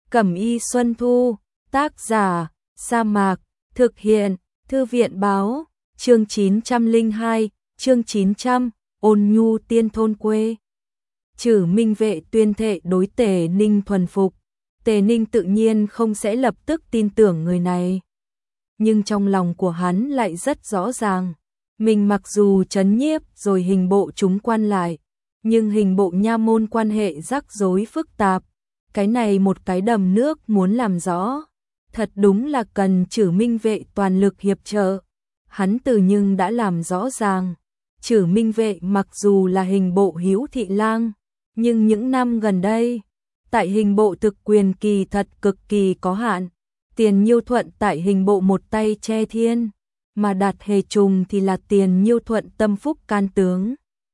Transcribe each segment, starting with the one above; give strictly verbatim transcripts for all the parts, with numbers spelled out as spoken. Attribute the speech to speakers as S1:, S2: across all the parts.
S1: Cẩm y Xuân Thu, tác giả, Sa Mạc, thực hiện, Thư viện báo, chương chín trăm lẻ hai, chương chín trăm, ôn nhu tiên thôn quê. Trử Minh Vệ tuyên thệ đối Tề Ninh thuần phục, Tề Ninh tự nhiên không sẽ lập tức tin tưởng người này. Nhưng trong lòng của hắn lại rất rõ ràng, mình mặc dù trấn nhiếp rồi hình bộ chúng quan lại, nhưng hình bộ nha môn quan hệ rắc rối phức tạp, cái này một cái đầm nước muốn làm rõ, thật đúng là cần Trử Minh Vệ toàn lực hiệp trợ. Hắn từ nhưng đã làm rõ ràng, Trử Minh Vệ mặc dù là hình bộ hữu thị lang, nhưng những năm gần đây, tại hình bộ thực quyền kỳ thật cực kỳ có hạn. Tiền Nhiêu Thuận tại hình bộ một tay che thiên, mà Đạt Hề Trùng thì là Tiền Nhiêu Thuận tâm phúc can tướng.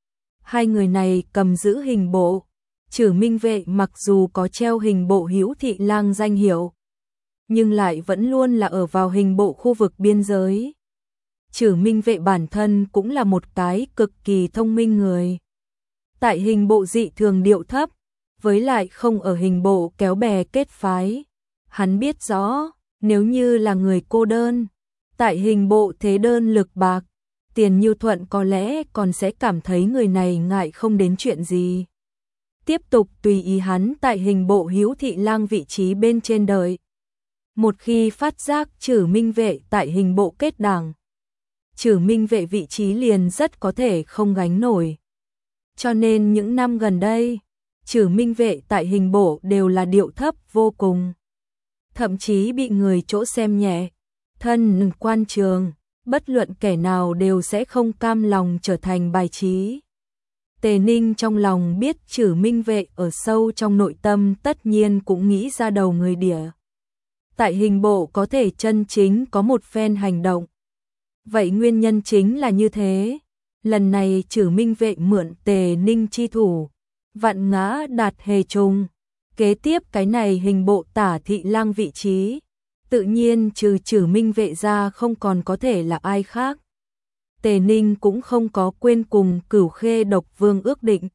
S1: Hai người này cầm giữ hình bộ, Trử Minh Vệ mặc dù có treo hình bộ hữu thị lang danh hiệu, nhưng lại vẫn luôn là ở vào hình bộ khu vực biên giới. Trử Minh Vệ bản thân cũng là một cái cực kỳ thông minh người. Tại hình bộ dị thường điệu thấp, với lại không ở hình bộ kéo bè kết phái. Hắn biết rõ, nếu như là người cô đơn, tại hình bộ thế đơn lực bạc, Tiền Nhiêu Thuận có lẽ còn sẽ cảm thấy người này ngại không đến chuyện gì. Tiếp tục tùy ý hắn tại hình bộ hữu thị lang vị trí bên trên đợi. Một khi phát giác Trử Minh Vệ tại hình bộ kết đảng, Trử Minh Vệ vị trí liền rất có thể không gánh nổi. Cho nên những năm gần đây, Trử Minh Vệ tại hình bộ đều là điệu thấp vô cùng. Thậm chí bị người chỗ xem nhẹ, thân quan trường, bất luận kẻ nào đều sẽ không cam lòng trở thành bài trí. Tề Ninh trong lòng biết Trử Minh Vệ ở sâu trong nội tâm tất nhiên cũng nghĩ ra đầu người đỉa. Tại hình bộ có thể chân chính có một phen hành động. Vậy nguyên nhân chính là như thế. Lần này Trử Minh Vệ mượn Tề Ninh chi thủ, vặn ngã Đạt Hề Trùng. Kế tiếp cái này hình bộ tả thị lang vị trí, tự nhiên trừ Trử Minh Vệ ra không còn có thể là ai khác. Tề Ninh cũng không có quên cùng Cửu Khê Độc Vương ước định.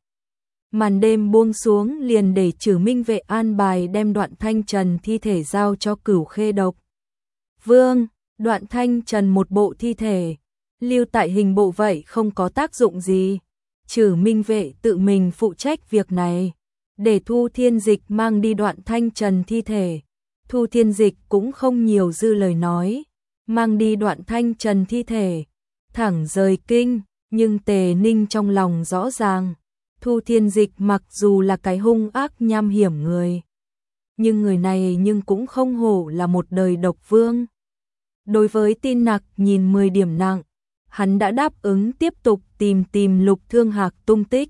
S1: Màn đêm buông xuống liền để Trử Minh Vệ an bài đem Đoạn Thanh Trần thi thể giao cho Cửu Khê Độc Vương. Đoạn Thanh Trần một bộ thi thể, lưu tại hình bộ vậy không có tác dụng gì. Trử Minh Vệ tự mình phụ trách việc này, để Thu Thiên Dịch mang đi Đoạn Thanh Trần thi thể. Thu Thiên Dịch cũng không nhiều dư lời nói, mang đi Đoạn Thanh Trần thi thể, thẳng rời kinh. Nhưng Tề Ninh trong lòng rõ ràng, Thu Thiên Dịch mặc dù là cái hung ác nham hiểm người, nhưng người này nhưng cũng không hổ là một đời độc vương. Đối với tin nặc nhìn mười điểm nặng, hắn đã đáp ứng tiếp tục tìm tìm Lục Thương Hạc tung tích.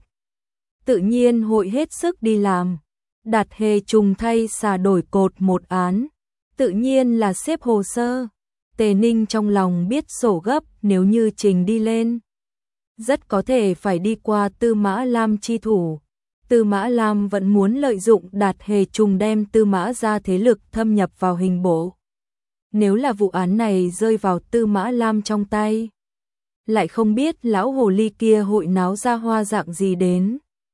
S1: Tự nhiên hội hết sức đi làm. Đạt Hề Trùng thay xà đổi cột một án, tự nhiên là xếp hồ sơ. Tề Ninh trong lòng biết sổ gấp, nếu như trình đi lên, rất có thể phải đi qua Tư Mã Lam chi thủ. Tư Mã Lam vẫn muốn lợi dụng Đạt Hề Trùng đem Tư Mã ra thế lực thâm nhập vào hình bộ. Nếu là vụ án này rơi vào Tư Mã Lam trong tay, lại không biết lão hồ ly kia hội náo ra hoa dạng gì đến.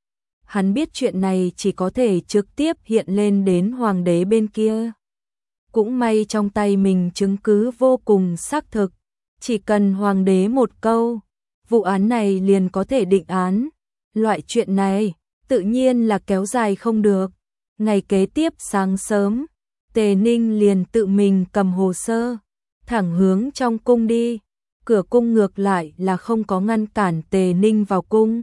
S1: Hắn biết chuyện này chỉ có thể trực tiếp hiện lên đến hoàng đế bên kia. Cũng may trong tay mình chứng cứ vô cùng xác thực, chỉ cần hoàng đế một câu, vụ án này liền có thể định án. Loại chuyện này, tự nhiên là kéo dài không được. Ngày kế tiếp sáng sớm, Tề Ninh liền tự mình cầm hồ sơ, thẳng hướng trong cung đi. Cửa cung ngược lại là không có ngăn cản Tề Ninh vào cung.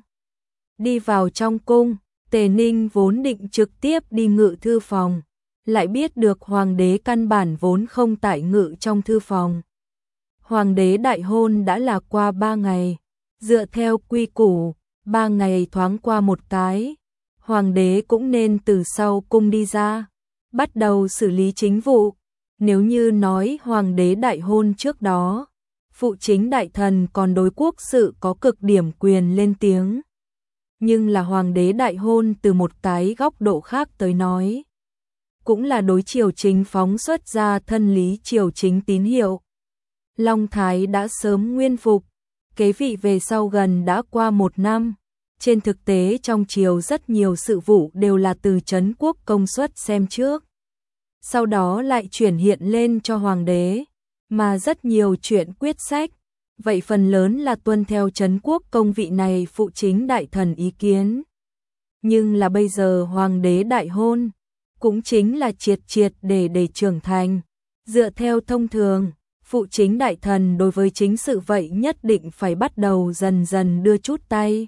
S1: Đi vào trong cung, Tề Ninh vốn định trực tiếp đi ngự thư phòng, lại biết được hoàng đế căn bản vốn không tại ngự trong thư phòng. Hoàng đế đại hôn đã là qua ba ngày, dựa theo quy củ, ba ngày thoáng qua một cái, hoàng đế cũng nên từ sau cung đi ra, bắt đầu xử lý chính vụ. Nếu như nói hoàng đế đại hôn trước đó, phụ chính đại thần còn đối quốc sự có cực điểm quyền lên tiếng. Nhưng là hoàng đế đại hôn từ một cái góc độ khác tới nói, cũng là đối triều chính phóng xuất ra thân lý triều chính tín hiệu. Long Thái đã sớm nguyên phục, kế vị về sau gần đã qua một năm. Trên thực tế trong triều rất nhiều sự vụ đều là từ Trấn Quốc công suất xem trước. sau đó lại chuyển hiện lên cho hoàng đế, mà rất nhiều chuyện quyết sách, vậy phần lớn là tuân theo Trấn Quốc Công vị này phụ chính đại thần ý kiến. Nhưng là bây giờ hoàng đế đại hôn, cũng chính là triệt triệt để để trưởng thành, dựa theo thông thường, phụ chính đại thần đối với chính sự vậy nhất định phải bắt đầu dần dần đưa chút tay.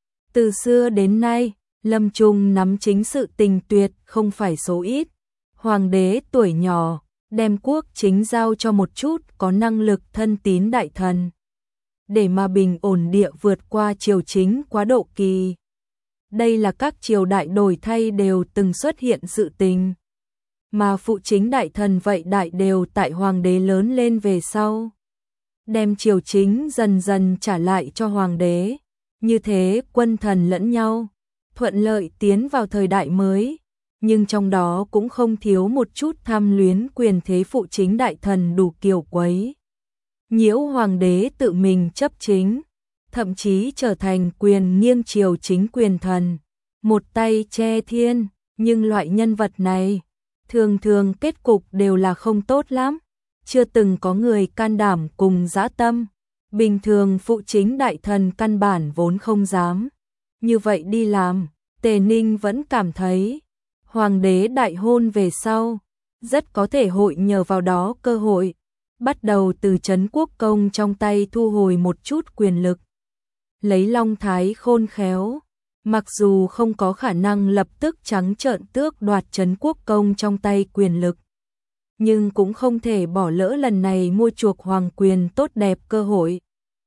S1: Từ xưa đến nay, Lâm Trung nắm chính sự tình tuyệt không phải số ít. Hoàng đế tuổi nhỏ, đem quốc chính giao cho một chút có năng lực thân tín đại thần. Để mà bình ổn địa vượt qua triều chính quá độ kỳ. Đây là các triều đại đổi thay đều từng xuất hiện sự tình. Mà phụ chính đại thần vậy đại đều tại hoàng đế lớn lên về sau. Đem triều chính dần dần trả lại cho hoàng đế. Như thế quân thần lẫn nhau, thuận lợi tiến vào thời đại mới. Nhưng trong đó cũng không thiếu một chút tham luyến quyền thế phụ chính đại thần đủ kiều quấy. Nhiễu hoàng đế tự mình chấp chính, thậm chí trở thành quyền nghiêng triều chính quyền thần, một tay che thiên, nhưng loại nhân vật này, thường thường kết cục đều là không tốt lắm, chưa từng có người can đảm cùng dã tâm, bình thường phụ chính đại thần căn bản vốn không dám. Như vậy đi làm, Tề Ninh vẫn cảm thấy, hoàng đế đại hôn về sau, rất có thể hội nhờ vào đó cơ hội, bắt đầu từ Trấn Quốc Công trong tay thu hồi một chút quyền lực. Lấy Long Thái khôn khéo, mặc dù không có khả năng lập tức trắng trợn tước đoạt Trấn Quốc Công trong tay quyền lực, nhưng cũng không thể bỏ lỡ lần này mua chuộc hoàng quyền tốt đẹp cơ hội.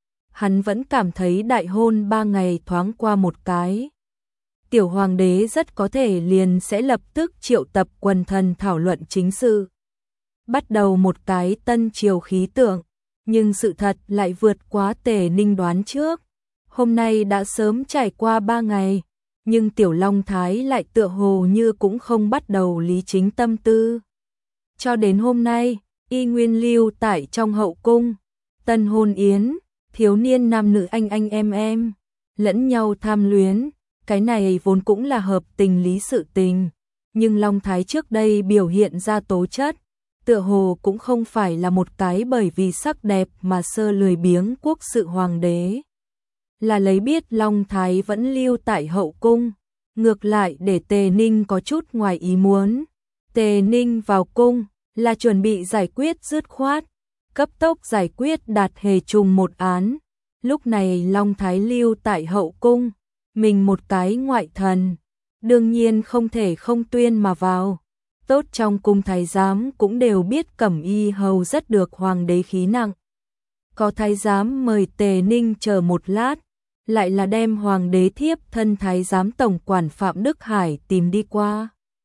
S1: Hắn vẫn cảm thấy đại hôn ba ngày thoáng qua một cái. Tiểu hoàng đế rất có thể liền sẽ lập tức triệu tập quần thần thảo luận chính sự. Bắt đầu một cái tân triều khí tượng, nhưng sự thật lại vượt quá Tề Ninh đoán trước. Hôm nay đã sớm trải qua ba ngày, nhưng Tiểu Long Thái lại tựa hồ như cũng không bắt đầu lý chính tâm tư. Cho đến hôm nay, y nguyên lưu tại trong hậu cung, tân hôn yến, thiếu niên nam nữ anh anh em em, lẫn nhau tham luyến, cái này vốn cũng là hợp tình lý sự tình, nhưng Long Thái trước đây biểu hiện ra tố chất, tựa hồ cũng không phải là một cái bởi vì sắc đẹp mà sơ lười biếng quốc sự hoàng đế. Là lấy biết Long Thái vẫn lưu tại hậu cung, ngược lại để Tề Ninh có chút ngoài ý muốn. Tề Ninh vào cung là chuẩn bị giải quyết dứt khoát, cấp tốc giải quyết đạt hề trùng một án. Lúc này Long Thái lưu tại hậu cung, mình một cái ngoại thần, đương nhiên không thể không tuyên mà vào. Tốt trong cung thái giám cũng đều biết Cẩm Y hầu rất được hoàng đế khí nặng. Có thái giám mời Tề Ninh chờ một lát, lại là đem hoàng đế thiếp thân thái giám tổng quản Phạm Đức Hải tìm đi qua.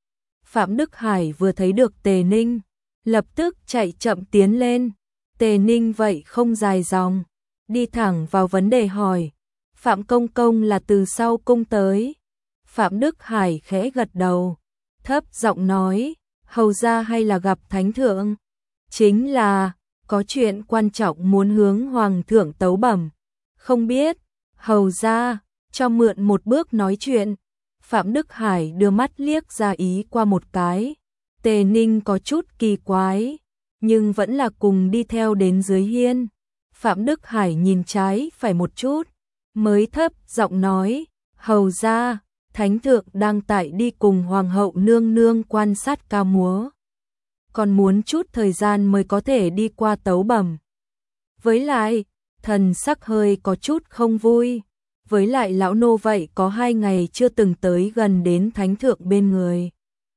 S1: Phạm Đức Hải vừa thấy được Tề Ninh, lập tức chạy chậm tiến lên. Tề Ninh vậy không dài dòng, đi thẳng vào vấn đề hỏi, Phạm công công là từ sau cung tới. Phạm Đức Hải khẽ gật đầu, thấp giọng nói, hầu ra hay là gặp thánh thượng? Chính là, có chuyện quan trọng muốn hướng hoàng thượng tấu bẩm. Không biết, hầu ra, cho mượn một bước nói chuyện. Phạm Đức Hải đưa mắt liếc ra ý qua một cái. Tề Ninh có chút kỳ quái, nhưng vẫn là cùng đi theo đến dưới hiên. Phạm Đức Hải nhìn trái phải một chút, mới thấp giọng nói, hầu ra, thánh thượng đang tại đi cùng hoàng hậu nương nương quan sát ca múa, còn muốn chút thời gian mới có thể đi qua tấu bẩm. Với lại, thần sắc hơi có chút không vui, với lại lão nô vậy có hai ngày chưa từng tới gần đến thánh thượng bên người.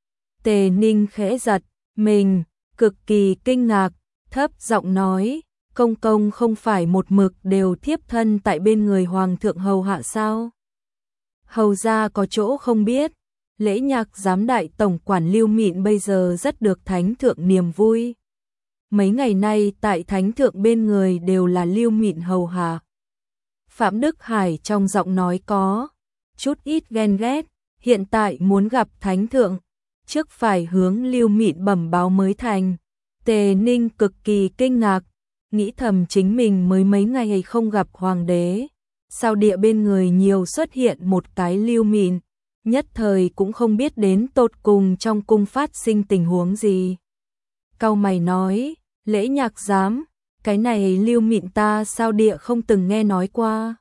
S1: Tề Ninh khẽ giật mình, cực kỳ kinh ngạc, thấp giọng nói, công công không phải một mực đều thiếp thân tại bên người hoàng thượng hầu hạ sao? Hầu ra có chỗ không biết, lễ nhạc giám đại tổng quản Lưu Mịn bây giờ rất được thánh thượng niềm vui. Mấy ngày nay tại thánh thượng bên người đều là Lưu Mịn hầu hạ. Phạm Đức Hải trong giọng nói có chút ít ghen ghét, hiện tại muốn gặp thánh thượng, trước phải hướng Lưu Mịn bẩm báo mới thành. Tề Ninh cực kỳ kinh ngạc, nghĩ thầm chính mình mới mấy ngày không gặp hoàng đế, sao địa bên người nhiều xuất hiện một cái Lưu Mịn, nhất thời cũng không biết đến tột cùng trong cung phát sinh tình huống gì. Cau mày nói, Lễ Nhạc giám, cái này Lưu Mịn ta sao địa không từng nghe nói qua.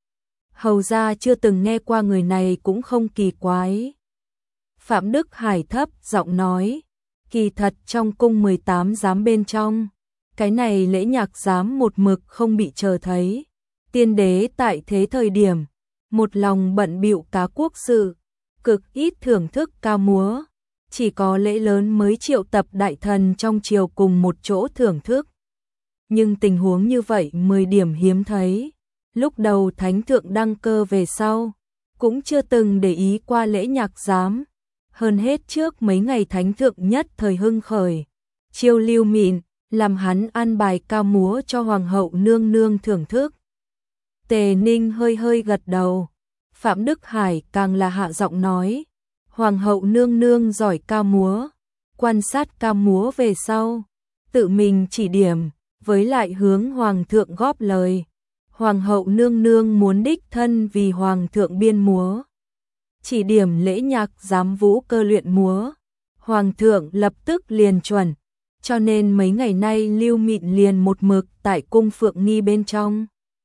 S1: Hầu ra chưa từng nghe qua người này cũng không kỳ quái. Phạm Đức Hải thấp giọng nói, kỳ thật trong cung mười tám giám bên trong, cái này Lễ Nhạc giám một mực không bị chờ thấy. Tiên đế tại thế thời điểm, một lòng bận bịu cá quốc sự, cực ít thưởng thức ca múa, chỉ có lễ lớn mới triệu tập đại thần trong triều cùng một chỗ thưởng thức. Nhưng tình huống như vậy mười điểm hiếm thấy, lúc đầu thánh thượng đăng cơ về sau, cũng chưa từng để ý qua Lễ Nhạc giám. Hơn hết trước mấy ngày thánh thượng nhất thời hưng khởi, chiêu Lưu Mịn, làm hắn an bài ca múa cho hoàng hậu nương nương thưởng thức. Tề Ninh hơi hơi gật đầu, Phạm Đức Hải càng là hạ giọng nói, hoàng hậu nương nương giỏi ca múa, quan sát ca múa về sau, tự mình chỉ điểm, với lại hướng hoàng thượng góp lời. Hoàng hậu nương nương muốn đích thân vì hoàng thượng biên múa, chỉ điểm Lễ Nhạc giám vũ cơ luyện múa, hoàng thượng lập tức liền chuẩn, cho nên mấy ngày nay Lưu Mịn liền một mực tại cung Phượng Nghi bên trong.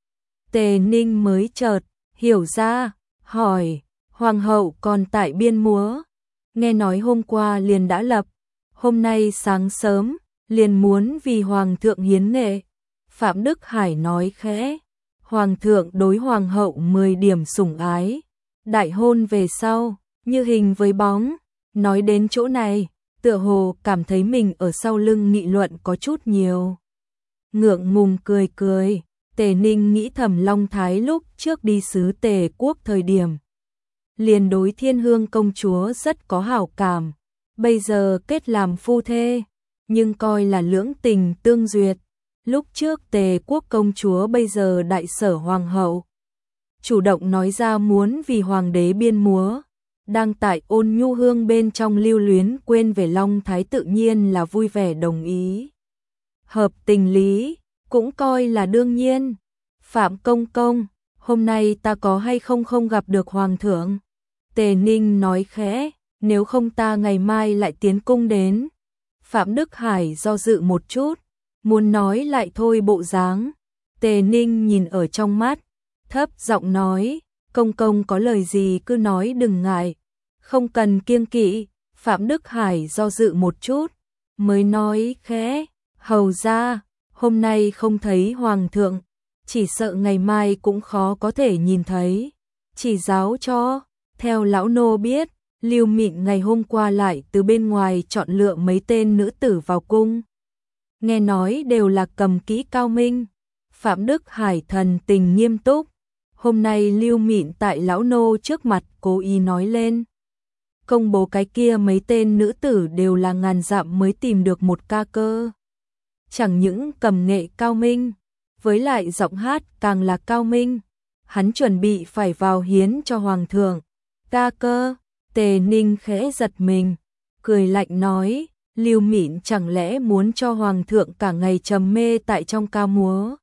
S1: Tề Ninh mới chợt hiểu ra, hỏi, hoàng hậu còn tại biên múa, nghe nói hôm qua liền đã lập, hôm nay sáng sớm liền muốn vì hoàng thượng hiến nghệ. Phạm Đức Hải nói khẽ, hoàng thượng đối hoàng hậu mười điểm sủng ái, đại hôn về sau, như hình với bóng. Nói đến chỗ này, tựa hồ cảm thấy mình ở sau lưng nghị luận có chút nhiều. Ngượng ngùng cười cười, Tề Ninh nghĩ thầm Long Thái lúc trước đi sứ Tề quốc thời điểm, liền đối Thiên Hương công chúa rất có hảo cảm, bây giờ kết làm phu thê, nhưng coi là lưỡng tình tương duyệt. Lúc trước Tề quốc công chúa bây giờ đại sở hoàng hậu, chủ động nói ra muốn vì hoàng đế biên múa, đang tại Ôn Nhu Hương bên trong lưu luyến quên về Long Thái tự nhiên là vui vẻ đồng ý. Hợp tình lý, cũng coi là đương nhiên. Phạm công công, hôm nay ta có hay không không gặp được hoàng thượng? Tề Ninh nói khẽ, nếu không ta ngày mai lại tiến cung đến. Phạm Đức Hải do dự một chút, muốn nói lại thôi bộ dáng. Tề Ninh nhìn ở trong mắt, thấp giọng nói, công công có lời gì cứ nói đừng ngại, không cần kiêng kỵ. Phạm Đức Hải do dự một chút, mới nói khẽ, hầu ra, hôm nay không thấy hoàng thượng, chỉ sợ ngày mai cũng khó có thể nhìn thấy. Chỉ giáo cho, theo lão nô biết, Lưu Mịn ngày hôm qua lại từ bên ngoài chọn lựa mấy tên nữ tử vào cung, nghe nói đều là cầm kỹ cao minh. Phạm Đức Hải thần tình nghiêm túc, hôm nay Lưu Mịn tại lão nô trước mặt cố ý nói lên, công bố cái kia mấy tên nữ tử đều là ngàn dặm mới tìm được một ca cơ, chẳng những cầm nghệ cao minh, với lại giọng hát càng là cao minh, hắn chuẩn bị phải vào hiến cho hoàng thượng. Ca cơ? Tề Ninh khẽ giật mình, cười lạnh nói, Lưu Mịn chẳng lẽ muốn cho hoàng thượng cả ngày trầm mê tại trong ca múa?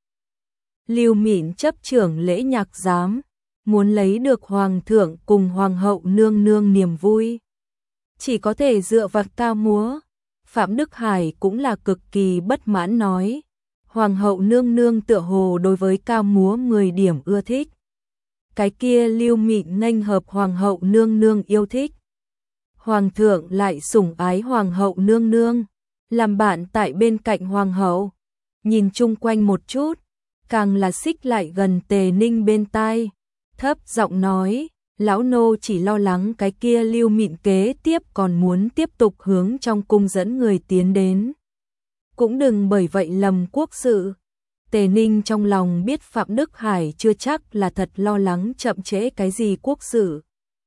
S1: Lưu Mịn chấp trưởng Lễ Nhạc giám, muốn lấy được hoàng thượng cùng hoàng hậu nương nương niềm vui, chỉ có thể dựa vào ca múa. Phạm Đức Hải cũng là cực kỳ bất mãn nói, hoàng hậu nương nương tựa hồ đối với ca múa mười điểm ưa thích. Cái kia Lưu Mịn nghênh hợp hoàng hậu nương nương yêu thích, hoàng thượng lại sủng ái hoàng hậu nương nương, làm bạn tại bên cạnh hoàng hậu. Nhìn chung quanh một chút, càng là xích lại gần Tề Ninh bên tai, thấp giọng nói, lão nô chỉ lo lắng cái kia Lưu Mịn kế tiếp còn muốn tiếp tục hướng trong cung dẫn người tiến đến, cũng đừng bởi vậy lầm quốc sự. Tề Ninh trong lòng biết Phạm Đức Hải chưa chắc là thật lo lắng chậm trễ cái gì quốc sự,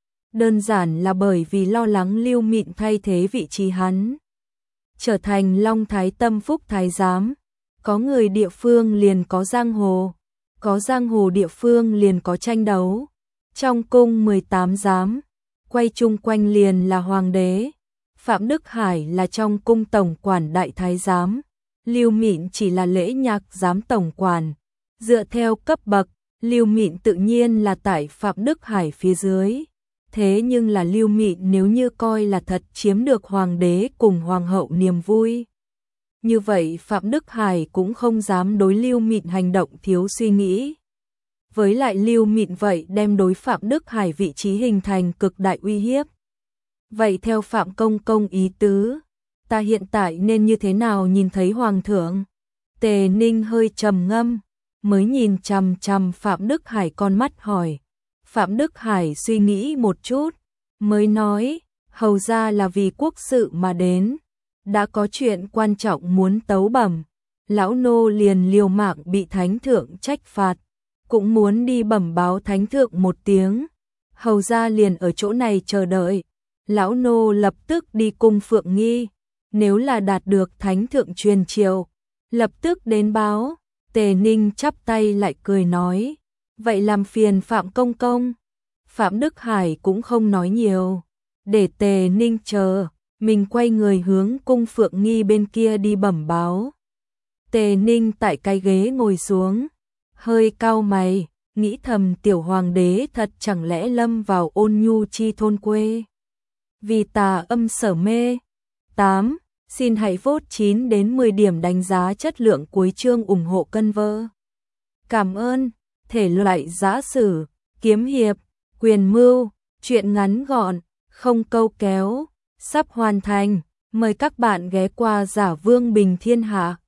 S1: đơn giản là bởi vì lo lắng Lưu Mịn thay thế vị trí hắn, trở thành Long Thái tâm phúc thái giám. Có người địa phương liền có giang hồ, có giang hồ địa phương liền có tranh đấu. Trong cung mười tám giám, quay chung quanh liền là hoàng đế. Phạm Đức Hải là trong cung tổng quản đại thái giám, Lưu Mịn chỉ là Lễ Nhạc giám tổng quản. Dựa theo cấp bậc, Lưu Mịn tự nhiên là tại Phạm Đức Hải phía dưới. Thế nhưng là Lưu Mị nếu như coi là thật chiếm được hoàng đế cùng hoàng hậu niềm vui. Như vậy Phạm Đức Hải cũng không dám đối Lưu Mị hành động thiếu suy nghĩ. Với lại Lưu Mị vậy đem đối Phạm Đức Hải vị trí hình thành cực đại uy hiếp. Vậy theo Phạm Công Công ý tứ, ta hiện tại nên như thế nào nhìn thấy hoàng thượng? Tề Ninh hơi trầm ngâm, mới nhìn chằm chằm Phạm Đức Hải con mắt hỏi. Phạm Đức Hải suy nghĩ một chút, mới nói, hầu ra là vì quốc sự mà đến, đã có chuyện quan trọng muốn tấu bẩm, lão nô liền liều mạng bị thánh thượng trách phạt, cũng muốn đi bẩm báo thánh thượng một tiếng, hầu ra liền ở chỗ này chờ đợi, lão nô lập tức đi cung Phượng Nghi, nếu là đạt được thánh thượng truyền triều, lập tức đến báo. Tề Ninh chắp tay lại cười nói, vậy làm phiền Phạm Công Công. Phạm Đức Hải cũng không nói nhiều, để Tề Ninh chờ, mình quay người hướng cung Phượng Nghi bên kia đi bẩm báo. Tề Ninh tại cái ghế ngồi xuống, hơi cau mày, nghĩ thầm tiểu hoàng đế thật chẳng lẽ lâm vào ôn nhu chi thôn quê. Vì tà âm sở mê. tám. Xin hãy vote chín đến mười điểm đánh giá chất lượng cuối chương ủng hộ cân vơ. Cảm ơn. Thể loại giã sử, kiếm hiệp, quyền mưu, truyện ngắn gọn, không câu kéo, sắp hoàn thành. Mời các bạn ghé qua Giả Vương Bình Thiên Hạ.